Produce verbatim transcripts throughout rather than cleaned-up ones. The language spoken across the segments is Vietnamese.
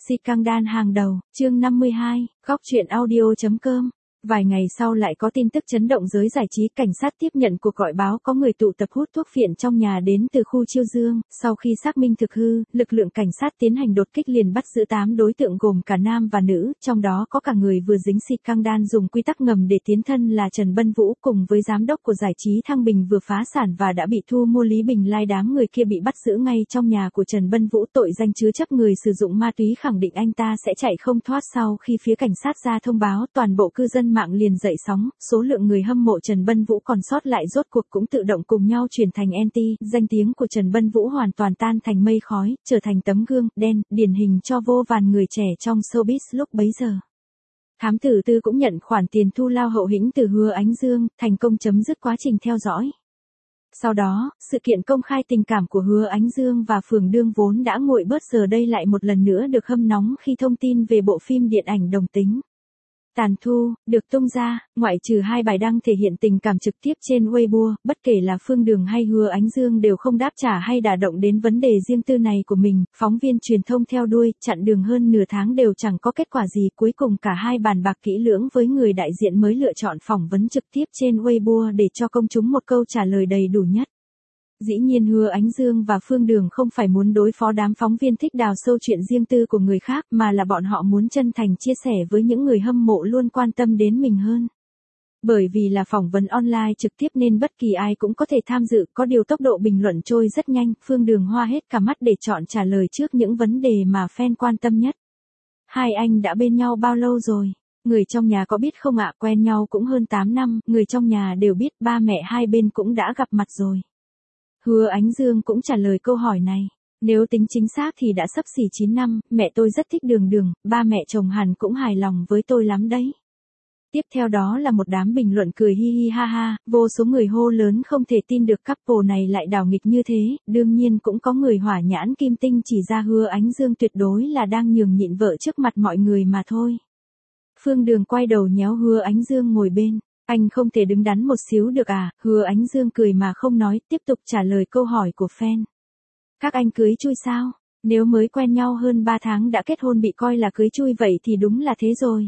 Scandal hàng đầu, chương năm mươi hai, góc truyện audio.com. Vài ngày sau lại có tin tức chấn động giới giải trí, cảnh sát tiếp nhận cuộc gọi báo có người tụ tập hút thuốc phiện trong nhà đến từ khu Chiêu Dương. Sau khi xác minh thực hư, lực lượng cảnh sát tiến hành đột kích liền bắt giữ tám đối tượng gồm cả nam và nữ, trong đó có cả người vừa dính scandal dùng quy tắc ngầm để tiến thân là Trần Bân Vũ, cùng với giám đốc của giải trí Thăng Bình vừa phá sản và đã bị thu mua Lý Bình Lai. Đám người kia bị bắt giữ ngay trong nhà của Trần Bân Vũ, tội danh chứa chấp người sử dụng ma túy, khẳng định anh ta sẽ chạy không thoát. Sau khi phía cảnh sát ra thông báo, toàn bộ cư dân mạng liền dậy sóng, số lượng người hâm mộ Trần Bân Vũ còn sót lại rốt cuộc cũng tự động cùng nhau chuyển thành anti, danh tiếng của Trần Bân Vũ hoàn toàn tan thành mây khói, trở thành tấm gương đen điển hình cho vô vàn người trẻ trong showbiz lúc bấy giờ. Thám tử Tư cũng nhận khoản tiền thù lao hậu hĩnh từ Hứa Ánh Dương, thành công chấm dứt quá trình theo dõi. Sau đó, sự kiện công khai tình cảm của Hứa Ánh Dương và Phường Đương vốn đã nguội bớt giờ đây lại một lần nữa được hâm nóng khi thông tin về bộ phim điện ảnh đồng tính Tàn Thu được tung ra. Ngoại trừ hai bài đăng thể hiện tình cảm trực tiếp trên Weibo, bất kể là Phương Đường hay Hứa Ánh Dương đều không đáp trả hay đả động đến vấn đề riêng tư này của mình. Phóng viên truyền thông theo đuôi, chặn đường hơn nửa tháng đều chẳng có kết quả gì. Cuối cùng cả hai bàn bạc kỹ lưỡng với người đại diện mới lựa chọn phỏng vấn trực tiếp trên Weibo để cho công chúng một câu trả lời đầy đủ nhất. Dĩ nhiên Hứa Ánh Dương và Phương Đường không phải muốn đối phó đám phóng viên thích đào sâu chuyện riêng tư của người khác, mà là bọn họ muốn chân thành chia sẻ với những người hâm mộ luôn quan tâm đến mình hơn. Bởi vì là phỏng vấn online trực tiếp nên bất kỳ ai cũng có thể tham dự, có điều tốc độ bình luận trôi rất nhanh, Phương Đường hoa hết cả mắt để chọn trả lời trước những vấn đề mà fan quan tâm nhất. Hai anh đã bên nhau bao lâu rồi? Người trong nhà có biết không ạ? Quen nhau cũng hơn tám năm, người trong nhà đều biết, ba mẹ hai bên cũng đã gặp mặt rồi. Hứa Ánh Dương cũng trả lời câu hỏi này. Nếu tính chính xác thì đã xấp xỉ chín năm, mẹ tôi rất thích Đường Đường, ba mẹ chồng hẳn cũng hài lòng với tôi lắm đấy. Tiếp theo đó là một đám bình luận cười hi hi ha ha, vô số người hô lớn không thể tin được couple này lại đảo nghịch như thế. Đương nhiên cũng có người hỏa nhãn kim tinh chỉ ra Hứa Ánh Dương tuyệt đối là đang nhường nhịn vợ trước mặt mọi người mà thôi. Phương Đường quay đầu nhéo Hứa Ánh Dương ngồi bên. Anh không thể đứng đắn một xíu được à? Hứa Ánh Dương cười mà không nói, tiếp tục trả lời câu hỏi của fan. Các anh cưới chui sao? Nếu mới quen nhau hơn ba tháng đã kết hôn bị coi là cưới chui vậy thì đúng là thế rồi.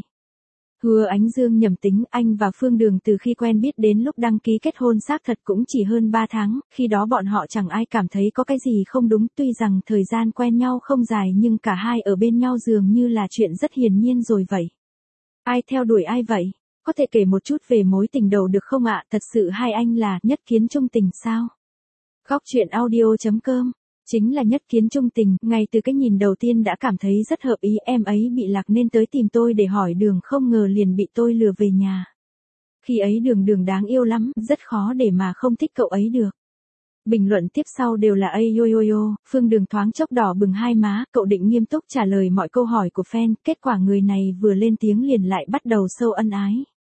Hứa Ánh Dương nhầm tính, anh và Phương Đường từ khi quen biết đến lúc đăng ký kết hôn xác thật cũng chỉ hơn ba tháng, khi đó bọn họ chẳng ai cảm thấy có cái gì không đúng, tuy rằng thời gian quen nhau không dài nhưng cả hai ở bên nhau dường như là chuyện rất hiển nhiên rồi vậy. Ai theo đuổi ai vậy? Có thể kể một chút về mối tình đầu được không ạ? Thật sự hai anh là nhất kiến chung tình sao? Góc truyện audio.com. Chính là nhất kiến chung tình, ngay từ cái nhìn đầu tiên đã cảm thấy rất hợp ý, em ấy bị lạc nên tới tìm tôi để hỏi đường, không ngờ liền bị tôi lừa về nhà. Khi ấy Đường Đường đáng yêu lắm, rất khó để mà không thích cậu ấy được. Bình luận tiếp sau đều là ây yo yo yo, Phương Đường thoáng chốc đỏ bừng hai má, cậu định nghiêm túc trả lời mọi câu hỏi của fan, kết quả người này vừa lên tiếng liền lại bắt đầu sâu ân ái.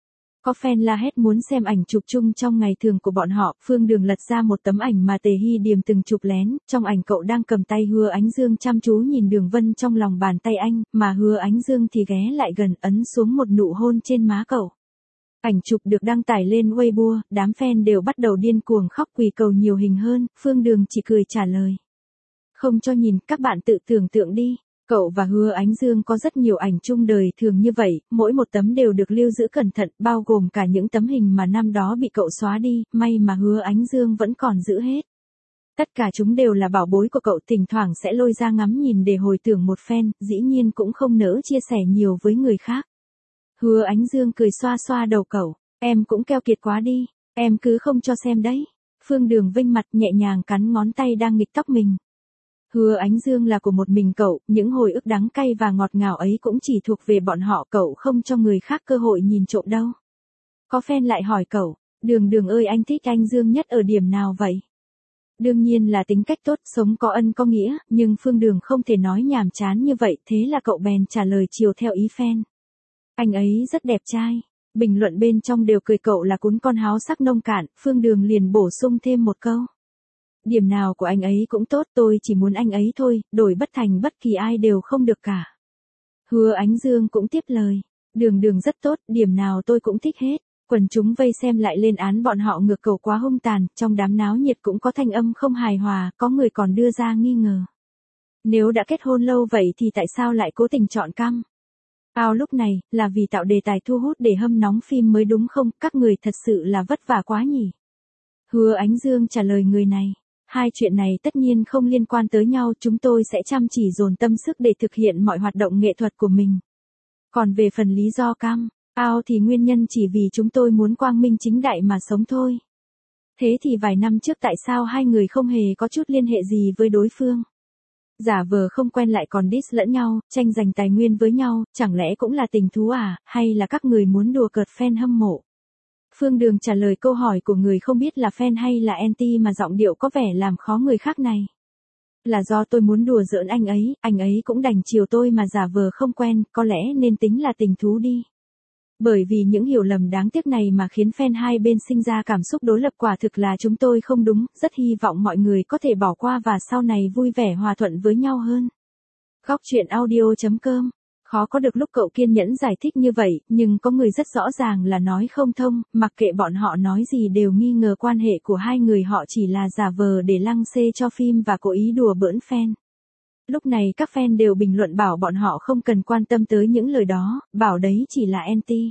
Có fan la hét muốn xem ảnh chụp chung trong ngày thường của bọn họ. Phương Đường lật ra một tấm ảnh mà Tề Hy Điềm từng chụp lén, trong ảnh cậu đang cầm tay Hứa Ánh Dương chăm chú nhìn đường vân trong lòng bàn tay anh, mà Hứa Ánh Dương thì ghé lại gần ấn xuống một nụ hôn trên má cậu. Ảnh chụp được đăng tải lên Weibo, đám fan đều bắt đầu điên cuồng khóc quỳ cầu nhiều hình hơn, Phương Đường chỉ cười trả lời. Không cho nhìn, các bạn tự tưởng tượng đi. Cậu và Hứa Ánh Dương có rất nhiều ảnh chung đời thường như vậy, mỗi một tấm đều được lưu giữ cẩn thận, bao gồm cả những tấm hình mà năm đó bị cậu xóa đi, may mà Hứa Ánh Dương vẫn còn giữ hết. Tất cả chúng đều là bảo bối của cậu, thỉnh thoảng sẽ lôi ra ngắm nhìn để hồi tưởng một phen, dĩ nhiên cũng không nỡ chia sẻ nhiều với người khác. Hứa Ánh Dương cười xoa xoa đầu cậu, em cũng keo kiệt quá đi, em cứ không cho xem đấy. Phương Đường vênh mặt nhẹ nhàng cắn ngón tay đang nghịch tóc mình. Hứa Ánh Dương là của một mình cậu, những hồi ức đắng cay và ngọt ngào ấy cũng chỉ thuộc về bọn họ, cậu không cho người khác cơ hội nhìn trộm đâu. Có fan lại hỏi cậu, Đường Đường ơi anh thích anh Dương nhất ở điểm nào vậy? Đương nhiên là tính cách tốt, sống có ân có nghĩa, nhưng Phương Đường không thể nói nhàm chán như vậy, thế là cậu bèn trả lời chiều theo ý fan. Anh ấy rất đẹp trai. Bình luận bên trong đều cười cậu là cún con háo sắc nông cạn, Phương Đường liền bổ sung thêm một câu. Điểm nào của anh ấy cũng tốt, tôi chỉ muốn anh ấy thôi, đổi bất thành bất kỳ ai đều không được cả. Hứa Ánh Dương cũng tiếp lời. Đường Đường rất tốt, điểm nào tôi cũng thích hết. Quần chúng vây xem lại lên án bọn họ ngược cầu quá hung tàn, trong đám náo nhiệt cũng có thanh âm không hài hòa, có người còn đưa ra nghi ngờ. Nếu đã kết hôn lâu vậy thì tại sao lại cố tình chọn Cam? Ao lúc này, là vì tạo đề tài thu hút để hâm nóng phim mới đúng không? Các người thật sự là vất vả quá nhỉ? Hứa Ánh Dương trả lời người này. Hai chuyện này tất nhiên không liên quan tới nhau, chúng tôi sẽ chăm chỉ dồn tâm sức để thực hiện mọi hoạt động nghệ thuật của mình. Còn về phần lý do Cam, Ao thì nguyên nhân chỉ vì chúng tôi muốn quang minh chính đại mà sống thôi. Thế thì vài năm trước tại sao hai người không hề có chút liên hệ gì với đối phương? Giả vờ không quen lại còn diss lẫn nhau, tranh giành tài nguyên với nhau, chẳng lẽ cũng là tình thú à, hay là các người muốn đùa cợt fan hâm mộ? Phương Đường trả lời câu hỏi của người không biết là fan hay là anti mà giọng điệu có vẻ làm khó người khác này. Là do tôi muốn đùa giỡn anh ấy, anh ấy cũng đành chiều tôi mà giả vờ không quen, có lẽ nên tính là tình thú đi. Bởi vì những hiểu lầm đáng tiếc này mà khiến fan hai bên sinh ra cảm xúc đối lập, quả thực là chúng tôi không đúng, rất hy vọng mọi người có thể bỏ qua và sau này vui vẻ hòa thuận với nhau hơn. Góc truyện audio chấm com. Khó có được lúc cậu kiên nhẫn giải thích như vậy, nhưng có người rất rõ ràng là nói không thông, mặc kệ bọn họ nói gì đều nghi ngờ quan hệ của hai người họ chỉ là giả vờ để lăng xê cho phim và cố ý đùa bỡn fan. Lúc này các fan đều bình luận bảo bọn họ không cần quan tâm tới những lời đó, bảo đấy chỉ là anti.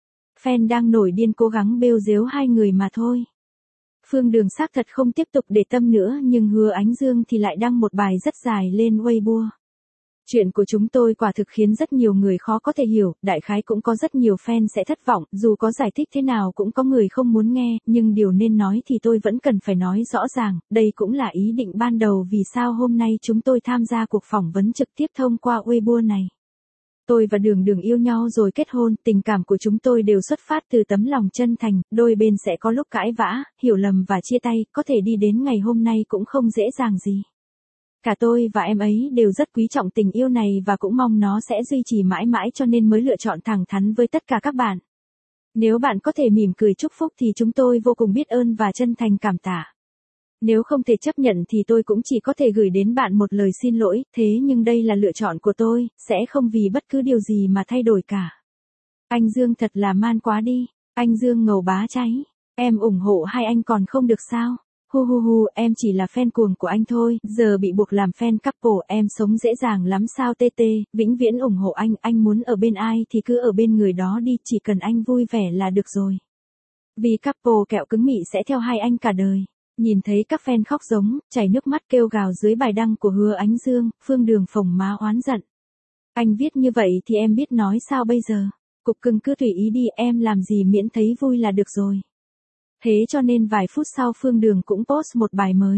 Fan đang nổi điên cố gắng bêu dếu hai người mà thôi. Phương Đường xác thật không tiếp tục để tâm nữa, nhưng Hứa Ánh Dương thì lại đăng một bài rất dài lên Weibo. Chuyện của chúng tôi quả thực khiến rất nhiều người khó có thể hiểu, đại khái cũng có rất nhiều fan sẽ thất vọng, dù có giải thích thế nào cũng có người không muốn nghe, nhưng điều nên nói thì tôi vẫn cần phải nói rõ ràng, đây cũng là ý định ban đầu vì sao hôm nay chúng tôi tham gia cuộc phỏng vấn trực tiếp thông qua Weibo này. Tôi và Đường Đường yêu nhau rồi kết hôn, tình cảm của chúng tôi đều xuất phát từ tấm lòng chân thành, đôi bên sẽ có lúc cãi vã, hiểu lầm và chia tay, có thể đi đến ngày hôm nay cũng không dễ dàng gì. Cả tôi và em ấy đều rất quý trọng tình yêu này và cũng mong nó sẽ duy trì mãi mãi, cho nên mới lựa chọn thẳng thắn với tất cả các bạn. Nếu bạn có thể mỉm cười chúc phúc thì chúng tôi vô cùng biết ơn và chân thành cảm tạ. Nếu không thể chấp nhận thì tôi cũng chỉ có thể gửi đến bạn một lời xin lỗi, thế nhưng đây là lựa chọn của tôi, sẽ không vì bất cứ điều gì mà thay đổi cả. Anh Dương thật là man quá đi. Anh Dương ngầu bá cháy. Em ủng hộ hai anh còn không được sao? Hu hu hu, em chỉ là fan cuồng của anh thôi, giờ bị buộc làm fan couple, em sống dễ dàng lắm sao tê tê, vĩnh viễn ủng hộ anh, anh muốn ở bên ai thì cứ ở bên người đó đi, chỉ cần anh vui vẻ là được rồi. Vì couple kẹo cứng mị sẽ theo hai anh cả đời. Nhìn thấy các fan khóc giống, chảy nước mắt kêu gào dưới bài đăng của Hứa Ánh Dương, Phương Đường phồng má oán giận. Anh viết như vậy thì em biết nói sao bây giờ? Cục cưng cứ tùy ý đi, em làm gì miễn thấy vui là được rồi. Thế cho nên vài phút sau Phương Đường cũng post một bài mới.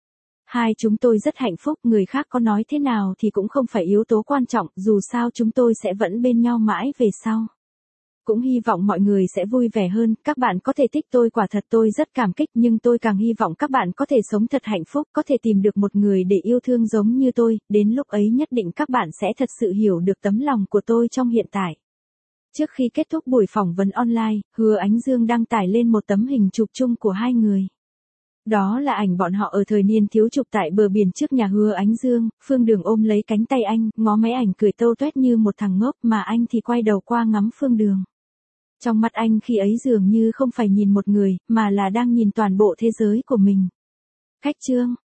Hai chúng tôi rất hạnh phúc, người khác có nói thế nào thì cũng không phải yếu tố quan trọng, dù sao chúng tôi sẽ vẫn bên nhau mãi về sau. Cũng hy vọng mọi người sẽ vui vẻ hơn, các bạn có thể thích tôi, quả thật tôi rất cảm kích, nhưng tôi càng hy vọng các bạn có thể sống thật hạnh phúc, có thể tìm được một người để yêu thương giống như tôi, đến lúc ấy nhất định các bạn sẽ thật sự hiểu được tấm lòng của tôi trong hiện tại. Trước khi kết thúc buổi phỏng vấn online, Hứa Ánh Dương đăng tải lên một tấm hình chụp chung của hai người. Đó là ảnh bọn họ ở thời niên thiếu chụp tại bờ biển trước nhà Hứa Ánh Dương, Phương Đường ôm lấy cánh tay anh, ngó máy ảnh cười tâu tuét như một thằng ngốc, mà anh thì quay đầu qua ngắm Phương Đường. Trong mắt anh khi ấy dường như không phải nhìn một người, mà là đang nhìn toàn bộ thế giới của mình. Khách chương.